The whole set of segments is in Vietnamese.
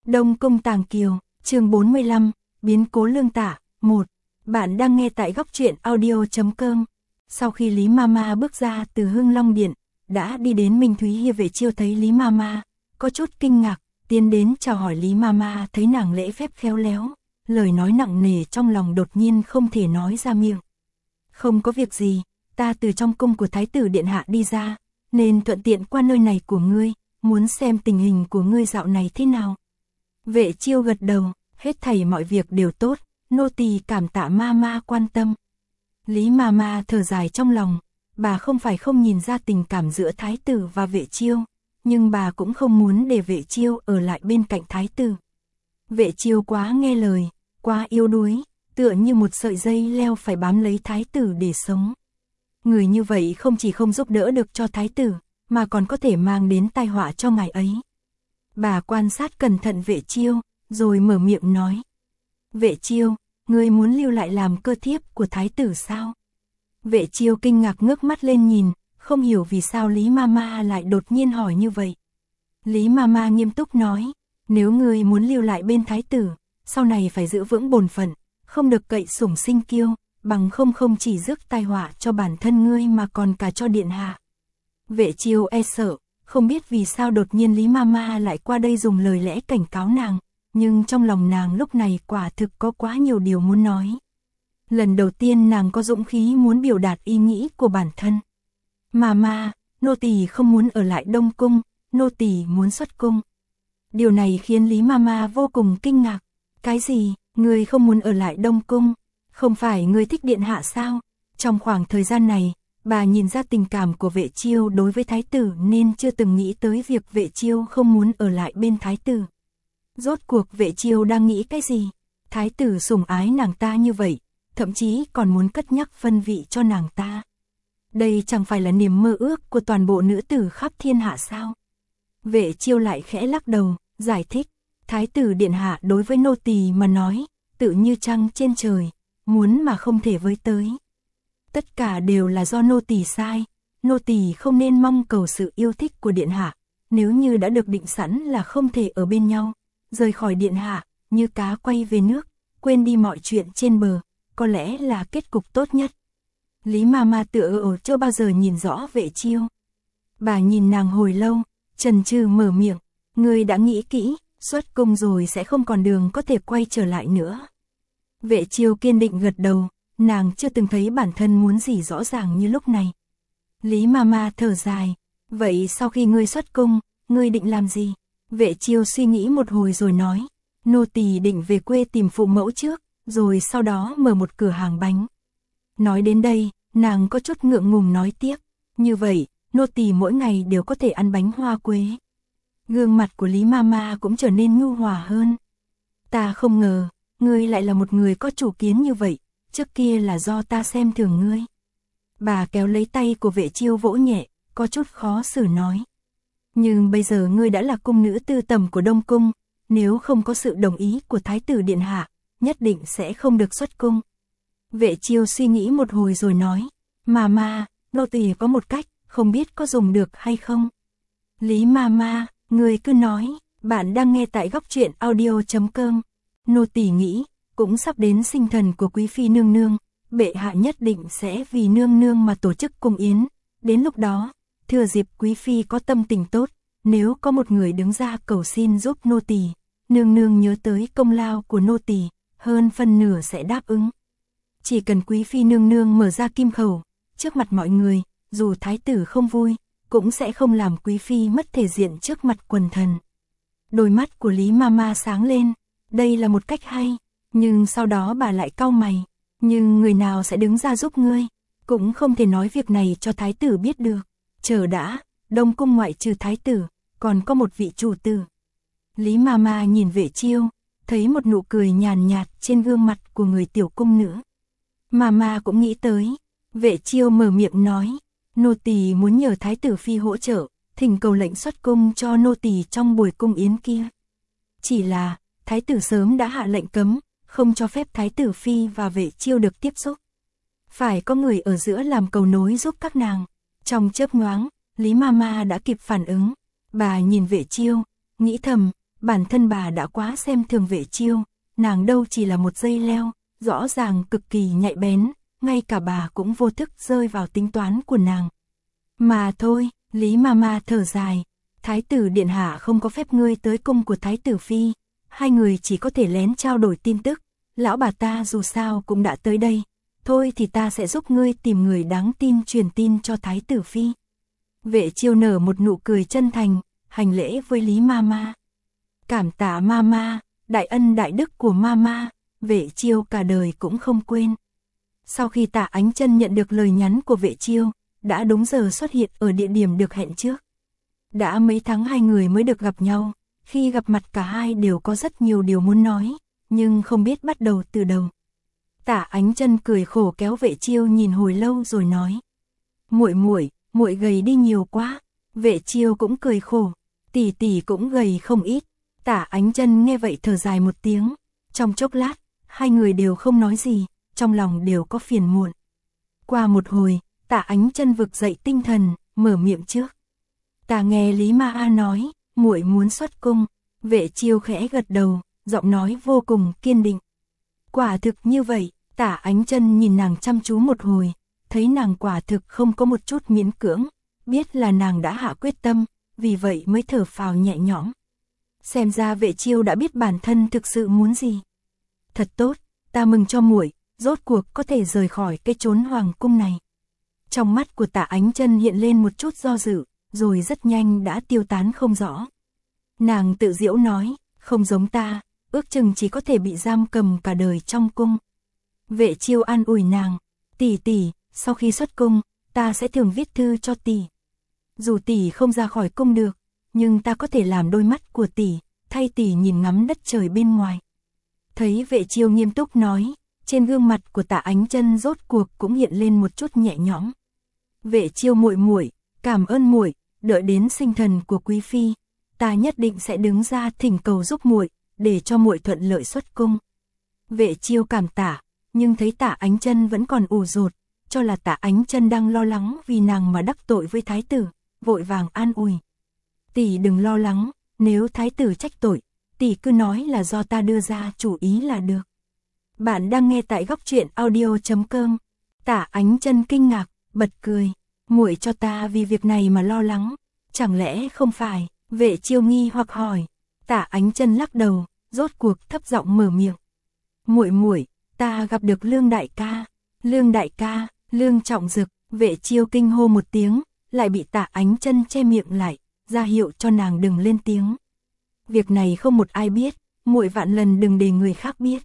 Đông Cung Tàng Kiều, chương 45, biến cố Lương Tả, 1. Bạn đang nghe tại góc truyện audio.com. Sau khi Lý Mama bước ra từ Hưng Long Điện, đã đi đến Minh Thúy Hiên, Vệ Chiêu thấy Lý Mama, có chút kinh ngạc, tiến đến chào hỏi Lý Mama, thấy nàng lễ phép khéo léo, lời nói nặng nề trong lòng đột nhiên không thể nói ra miệng. Không có việc gì, ta từ trong cung của Thái tử Điện Hạ đi ra, nên thuận tiện qua nơi này của ngươi, muốn xem tình hình của ngươi dạo này thế nào. Vệ Chiêu gật đầu, hết thảy mọi việc đều tốt, nô tỳ cảm tạ Mama quan tâm. Lý Mama thở dài trong lòng, bà không phải không nhìn ra tình cảm giữa Thái tử và Vệ Chiêu, nhưng bà cũng không muốn để Vệ Chiêu ở lại bên cạnh Thái tử. Vệ Chiêu quá nghe lời, quá yếu đuối, tựa như một sợi dây leo phải bám lấy Thái tử để sống. Người như vậy không chỉ không giúp đỡ được cho Thái tử, mà còn có thể mang đến tai họa cho ngài ấy. Bà quan sát cẩn thận Vệ Chiêu, rồi mở miệng nói. Vệ Chiêu, ngươi muốn lưu lại làm cơ thiếp của Thái tử sao? Vệ Chiêu kinh ngạc ngước mắt lên nhìn, không hiểu vì sao Lý Mama lại đột nhiên hỏi như vậy. Lý Mama nghiêm túc nói, nếu ngươi muốn lưu lại bên Thái tử, sau này phải giữ vững bổn phận, không được cậy sủng sinh kiêu, bằng không chỉ rước tai họa cho bản thân ngươi mà còn cả cho điện hạ. Vệ Chiêu e sợ, không biết vì sao đột nhiên Lý Mama lại qua đây dùng lời lẽ cảnh cáo nàng, nhưng trong lòng nàng lúc này quả thực có quá nhiều điều muốn nói. Lần đầu tiên nàng có dũng khí muốn biểu đạt ý nghĩ của bản thân. Mama, nô tỳ không muốn ở lại Đông Cung, nô tỳ muốn xuất cung. Điều này khiến Lý Mama vô cùng kinh ngạc. Cái gì, ngươi không muốn ở lại Đông Cung? Không phải ngươi thích điện hạ sao? Trong khoảng thời gian này, bà nhìn ra tình cảm của Vệ Chiêu đối với Thái tử nên chưa từng nghĩ tới việc Vệ Chiêu không muốn ở lại bên Thái tử. Rốt cuộc Vệ Chiêu đang nghĩ cái gì? Thái tử sủng ái nàng ta như vậy, thậm chí còn muốn cất nhắc phân vị cho nàng ta. Đây chẳng phải là niềm mơ ước của toàn bộ nữ tử khắp thiên hạ sao? Vệ Chiêu lại khẽ lắc đầu, giải thích. Thái tử điện hạ đối với nô tỳ mà nói, tự như trăng trên trời, muốn mà không thể với tới. Tất cả đều là do nô tỳ sai, nô tỳ không nên mong cầu sự yêu thích của điện hạ, nếu như đã được định sẵn là không thể ở bên nhau, rời khỏi điện hạ, như cá quay về nước, quên đi mọi chuyện trên bờ, có lẽ là kết cục tốt nhất. Lý Mama tựa chưa bao giờ nhìn rõ Vệ Chiêu. Bà nhìn nàng hồi lâu, chần chừ mở miệng, ngươi đã nghĩ kỹ, xuất cung rồi sẽ không còn đường có thể quay trở lại nữa. Vệ Chiêu kiên định gật đầu, nàng chưa từng thấy bản thân muốn gì rõ ràng như lúc này. Lý Mama thở dài, vậy sau khi ngươi xuất cung, ngươi định làm gì? Vệ Chiêu suy nghĩ một hồi rồi nói, nô tỳ định về quê tìm phụ mẫu trước, rồi sau đó mở một cửa hàng bánh. Nói đến đây, nàng có chút ngượng ngùng nói tiếp, như vậy, nô tỳ mỗi ngày đều có thể ăn bánh hoa quế. Gương mặt của Lý Mama cũng trở nên nhu hòa hơn. Ta không ngờ, ngươi lại là một người có chủ kiến như vậy, trước kia là do ta xem thường ngươi. Bà kéo lấy tay của Vệ Chiêu vỗ nhẹ, có chút khó xử nói. Nhưng bây giờ ngươi đã là cung nữ tư tầm của Đông Cung, nếu không có sự đồng ý của Thái tử điện hạ, nhất định sẽ không được xuất cung. Vệ Chiêu suy nghĩ một hồi rồi nói, Mama, nô tỳ có một cách, không biết có dùng được hay không. Lý Mama, ngươi cứ nói, bạn đang nghe tại góc truyện audio.com. Nô tỳ nghĩ, cũng sắp đến sinh thần của quý phi nương nương, bệ hạ nhất định sẽ vì nương nương mà tổ chức cung yến. Đến lúc đó, thừa dịp quý phi có tâm tình tốt, nếu có một người đứng ra cầu xin giúp nô tỳ, nương nương nhớ tới công lao của nô tỳ, hơn phân nửa sẽ đáp ứng. Chỉ cần quý phi nương nương mở ra kim khẩu, trước mặt mọi người, dù thái tử không vui, cũng sẽ không làm quý phi mất thể diện trước mặt quần thần. Đôi mắt của Lý Mama sáng lên, đây là một cách hay, nhưng sau đó bà lại cau mày, nhưng người nào sẽ đứng ra giúp ngươi, cũng không thể nói việc này cho thái tử biết được. Chờ đã, Đông Cung ngoại trừ thái tử, còn có một vị chủ tử. Lý Mama nhìn Vệ Chiêu, thấy một nụ cười nhàn nhạt trên gương mặt của người tiểu cung nữ. Mama cũng nghĩ tới, Vệ Chiêu mở miệng nói, nô tỳ muốn nhờ thái tử phi hỗ trợ, thỉnh cầu lệnh xuất cung cho nô tỳ trong buổi cung yến kia. Chỉ là, thái tử sớm đã hạ lệnh cấm, không cho phép thái tử phi và Vệ Chiêu được tiếp xúc. Phải có người ở giữa làm cầu nối giúp các nàng. Trong chớp nhoáng, Lý Mama đã kịp phản ứng. Bà nhìn Vệ Chiêu, nghĩ thầm, bản thân bà đã quá xem thường Vệ Chiêu, nàng đâu chỉ là một dây leo, rõ ràng cực kỳ nhạy bén, ngay cả bà cũng vô thức rơi vào tính toán của nàng. Mà thôi, Lý Mama thở dài, Thái tử điện hạ không có phép ngươi tới cung của Thái tử phi, hai người chỉ có thể lén trao đổi tin tức, lão bà ta dù sao cũng đã tới đây, thôi thì ta sẽ giúp ngươi tìm người đáng tin truyền tin cho Thái tử phi. Vệ Chiêu nở một nụ cười chân thành, hành lễ với Lý Mama. Cảm tạ Mama, đại ân đại đức của Mama, Vệ Chiêu cả đời cũng không quên. Sau khi Tạ Ánh Chân nhận được lời nhắn của Vệ Chiêu, đã đúng giờ xuất hiện ở địa điểm được hẹn trước. Đã mấy tháng hai người mới được gặp nhau, khi gặp mặt cả hai đều có rất nhiều điều muốn nói, nhưng không biết bắt đầu từ đâu. Tạ Ánh Chân cười khổ kéo Vệ Chiêu nhìn hồi lâu rồi nói: "Muội gầy đi nhiều quá." Vệ Chiêu cũng cười khổ: "Tỷ tỷ cũng gầy không ít." Tạ Ánh Chân nghe vậy thở dài một tiếng, trong chốc lát, hai người đều không nói gì, trong lòng đều có phiền muộn. Qua một hồi, Tạ Ánh Chân vực dậy tinh thần, mở miệng trước. "Ta nghe Lý Ma A nói, muội muốn xuất cung." Vệ Chiêu khẽ gật đầu, giọng nói vô cùng kiên định. Quả thực như vậy, Tạ Ánh Chân nhìn nàng chăm chú một hồi, thấy nàng quả thực không có một chút miễn cưỡng, biết là nàng đã hạ quyết tâm, vì vậy mới thở phào nhẹ nhõm. Xem ra Vệ Chiêu đã biết bản thân thực sự muốn gì. Thật tốt, ta mừng cho muội, rốt cuộc có thể rời khỏi cái chốn hoàng cung này. Trong mắt của Tạ Ánh Chân hiện lên một chút do dự, rồi rất nhanh đã tiêu tán không rõ. Nàng tự giễu nói, không giống ta, ước chừng chỉ có thể bị giam cầm cả đời trong cung. Vệ Chiêu an ủi nàng, tỷ tỷ, sau khi xuất cung, ta sẽ thường viết thư cho tỷ. Dù tỷ không ra khỏi cung được, nhưng ta có thể làm đôi mắt của tỷ, thay tỷ nhìn ngắm đất trời bên ngoài. Thấy Vệ Chiêu nghiêm túc nói, trên gương mặt của Tạ Ánh Chân rốt cuộc cũng hiện lên một chút nhẹ nhõm. Vệ Chiêu muội, cảm ơn muội, đợi đến sinh thần của quý phi, ta nhất định sẽ đứng ra thỉnh cầu giúp muội, để cho muội thuận lợi xuất cung. Vệ Chiêu cảm tạ, nhưng thấy Tạ Ánh Chân vẫn còn ủ rột, cho là Tạ Ánh Chân đang lo lắng vì nàng mà đắc tội với thái tử, vội vàng an ủi. Tỷ đừng lo lắng, nếu thái tử trách tội, tỷ cứ nói là do ta đưa ra chủ ý là được. Bạn đang nghe tại góc truyện audio.com. Tạ Ánh Chân kinh ngạc, bật cười, muội cho ta vì việc này mà lo lắng, chẳng lẽ không phải? Vệ Chiêu nghi hoặc hỏi. Tạ Ánh Chân lắc đầu, rốt cuộc thấp giọng mở miệng. Muội, ta gặp được Lương đại ca. Lương đại ca, Lương Trọng Dực. Vệ Chiêu kinh hô một tiếng, lại bị Tạ Ánh Chân che miệng lại, ra hiệu cho nàng đừng lên tiếng. Việc này không một ai biết, muội vạn lần đừng để người khác biết.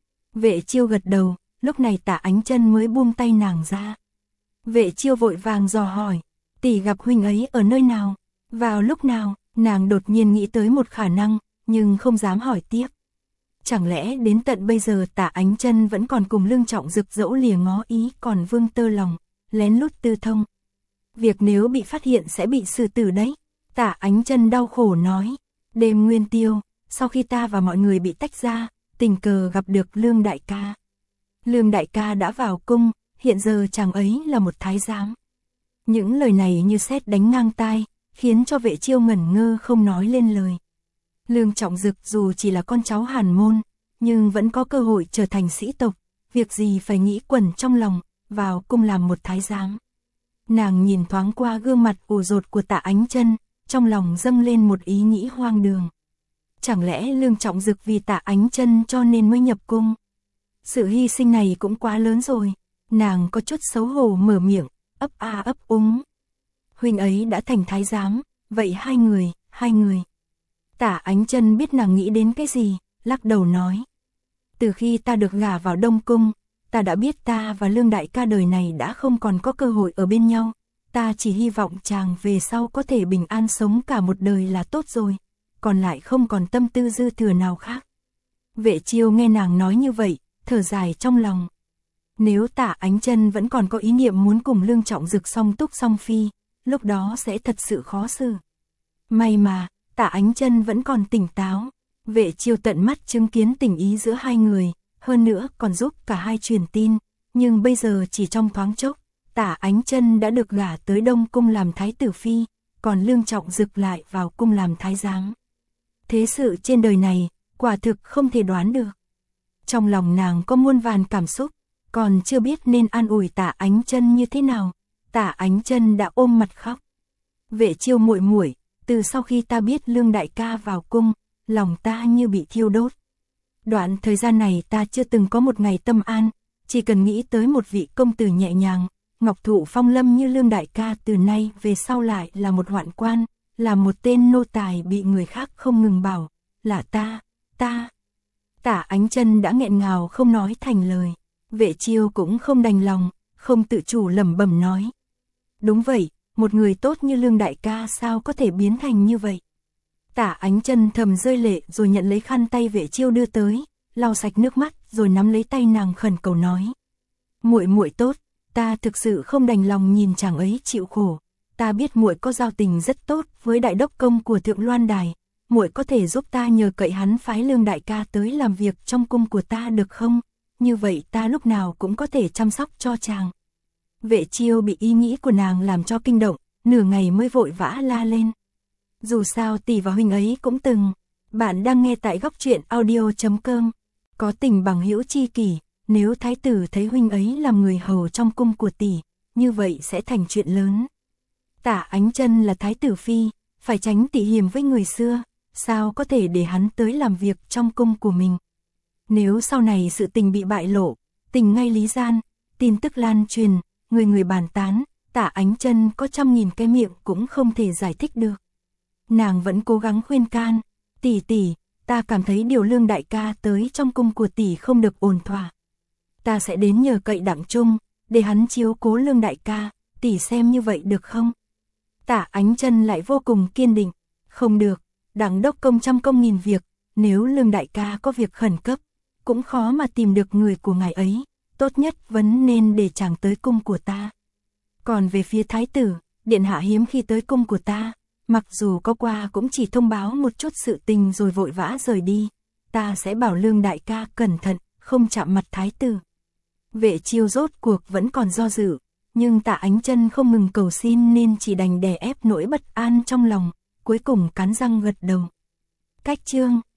Vệ Chiêu gật đầu, lúc này Tạ Ánh Chân mới buông tay nàng ra. Vệ Chiêu vội vàng dò hỏi, tỷ gặp huynh ấy ở nơi nào, vào lúc nào? Nàng đột nhiên nghĩ tới một khả năng, nhưng không dám hỏi tiếp. Chẳng lẽ đến tận bây giờ Tạ Ánh Chân vẫn còn cùng Lương Trọng Dực dẫu lìa ngó ý còn vương tơ lòng, lén lút tư thông. Việc nếu bị phát hiện sẽ bị xử tử đấy. Tạ Ánh Chân đau khổ nói, đêm nguyên tiêu, sau khi ta và mọi người bị tách ra, tình cờ gặp được Lương đại ca. Lương đại ca đã vào cung, hiện giờ chàng ấy là một thái giám. Những lời này như sét đánh ngang tai, khiến cho Vệ Chiêu ngẩn ngơ không nói lên lời. Lương Trọng Dực dù chỉ là con cháu Hàn môn, nhưng vẫn có cơ hội trở thành sĩ tộc, việc gì phải nghĩ quẩn trong lòng, vào cung làm một thái giám. Nàng nhìn thoáng qua gương mặt ủ rột của Tạ Ánh Chân, trong lòng dâng lên một ý nghĩ hoang đường. Chẳng lẽ Lương Trọng Dực vì Tạ Ánh Chân cho nên mới nhập cung? Sự hy sinh này cũng quá lớn rồi. Nàng có chút xấu hổ mở miệng, ấp a ấp úng. Huynh ấy đã thành thái giám, vậy hai người. Tạ Ánh Chân biết nàng nghĩ đến cái gì, lắc đầu nói. Từ khi ta được gả vào Đông Cung, ta đã biết ta và Lương đại ca đời này đã không còn có cơ hội ở bên nhau. Ta chỉ hy vọng chàng về sau có thể bình an sống cả một đời là tốt rồi, còn lại không còn tâm tư dư thừa nào khác. Vệ Chiêu nghe nàng nói như vậy, thở dài trong lòng. Nếu Tạ Ánh Chân vẫn còn có ý niệm muốn cùng Lương Trọng Dực song túc song phi, lúc đó sẽ thật sự khó xử. May mà, Tạ Ánh Chân vẫn còn tỉnh táo. Vệ Chiêu tận mắt chứng kiến tình ý giữa hai người, hơn nữa còn giúp cả hai truyền tin, nhưng bây giờ chỉ trong thoáng chốc, Tạ Ánh Chân đã được gả tới Đông Cung làm thái tử phi, còn Lương Trọng Dực lại vào cung làm thái giám. Thế sự trên đời này, quả thực không thể đoán được. Trong lòng nàng có muôn vàn cảm xúc, còn chưa biết nên an ủi Tạ Ánh Chân như thế nào. Tạ Ánh Chân đã ôm mặt khóc. Vệ Chiêu muội muội, từ sau khi ta biết Lương đại ca vào cung, lòng ta như bị thiêu đốt. Đoạn thời gian này ta chưa từng có một ngày tâm an, chỉ cần nghĩ tới một vị công tử nhẹ nhàng, ngọc thụ phong lâm như Lương đại ca từ nay về sau lại là một hoạn quan, là một tên nô tài bị người khác không ngừng bảo, là ta. Tạ Ánh Chân đã nghẹn ngào không nói thành lời. Vệ Chiêu cũng không đành lòng, không tự chủ lẩm bẩm nói. Đúng vậy, một người tốt như Lương đại ca sao có thể biến thành như vậy. Tạ Ánh Chân thầm rơi lệ rồi nhận lấy khăn tay Vệ Chiêu đưa tới, lau sạch nước mắt rồi nắm lấy tay nàng khẩn cầu nói. Muội muội tốt, ta thực sự không đành lòng nhìn chàng ấy chịu khổ. Ta biết muội có giao tình rất tốt với đại đốc công của Thượng Loan Đài, muội có thể giúp ta nhờ cậy hắn phái Lương đại ca tới làm việc trong cung của ta được không? Như vậy ta lúc nào cũng có thể chăm sóc cho chàng. Vệ Chiêu bị ý nghĩ của nàng làm cho kinh động, nửa ngày mới vội vã la lên. Dù sao tỷ và huynh ấy cũng từng. Bạn đang nghe tại Góc Truyện Audio.com. Có tình bằng hữu chi kỷ, nếu thái tử thấy huynh ấy làm người hầu trong cung của tỷ, như vậy sẽ thành chuyện lớn. Tạ Ánh Chân là thái tử phi, phải tránh tỉ hiềm với người xưa, sao có thể để hắn tới làm việc trong cung của mình. Nếu sau này sự tình bị bại lộ, tình ngay lý gian, tin tức lan truyền, người bàn tán, Tạ Ánh Chân có 100.000 cái miệng cũng không thể giải thích được. Nàng vẫn cố gắng khuyên can, tỷ, ta cảm thấy điều Lương đại ca tới trong cung của tỷ không được ổn thỏa. Ta sẽ đến nhờ cậy Đặng Trung, để hắn chiếu cố Lương đại ca, tỷ xem như vậy được không? Tạ Ánh Chân lại vô cùng kiên định, không được, Đặng đốc công trăm công nghìn việc, nếu Lương đại ca có việc khẩn cấp, cũng khó mà tìm được người của ngài ấy, tốt nhất vẫn nên để chàng tới cung của ta. Còn về phía thái tử, điện hạ hiếm khi tới cung của ta, mặc dù có qua cũng chỉ thông báo một chút sự tình rồi vội vã rời đi, ta sẽ bảo Lương đại ca cẩn thận, không chạm mặt thái tử. Vệ Chiêu rốt cuộc vẫn còn do dự, nhưng Tạ Ánh Chân không ngừng cầu xin nên chỉ đành đè ép nỗi bất an trong lòng, cuối cùng cắn răng gật đầu. Cách chương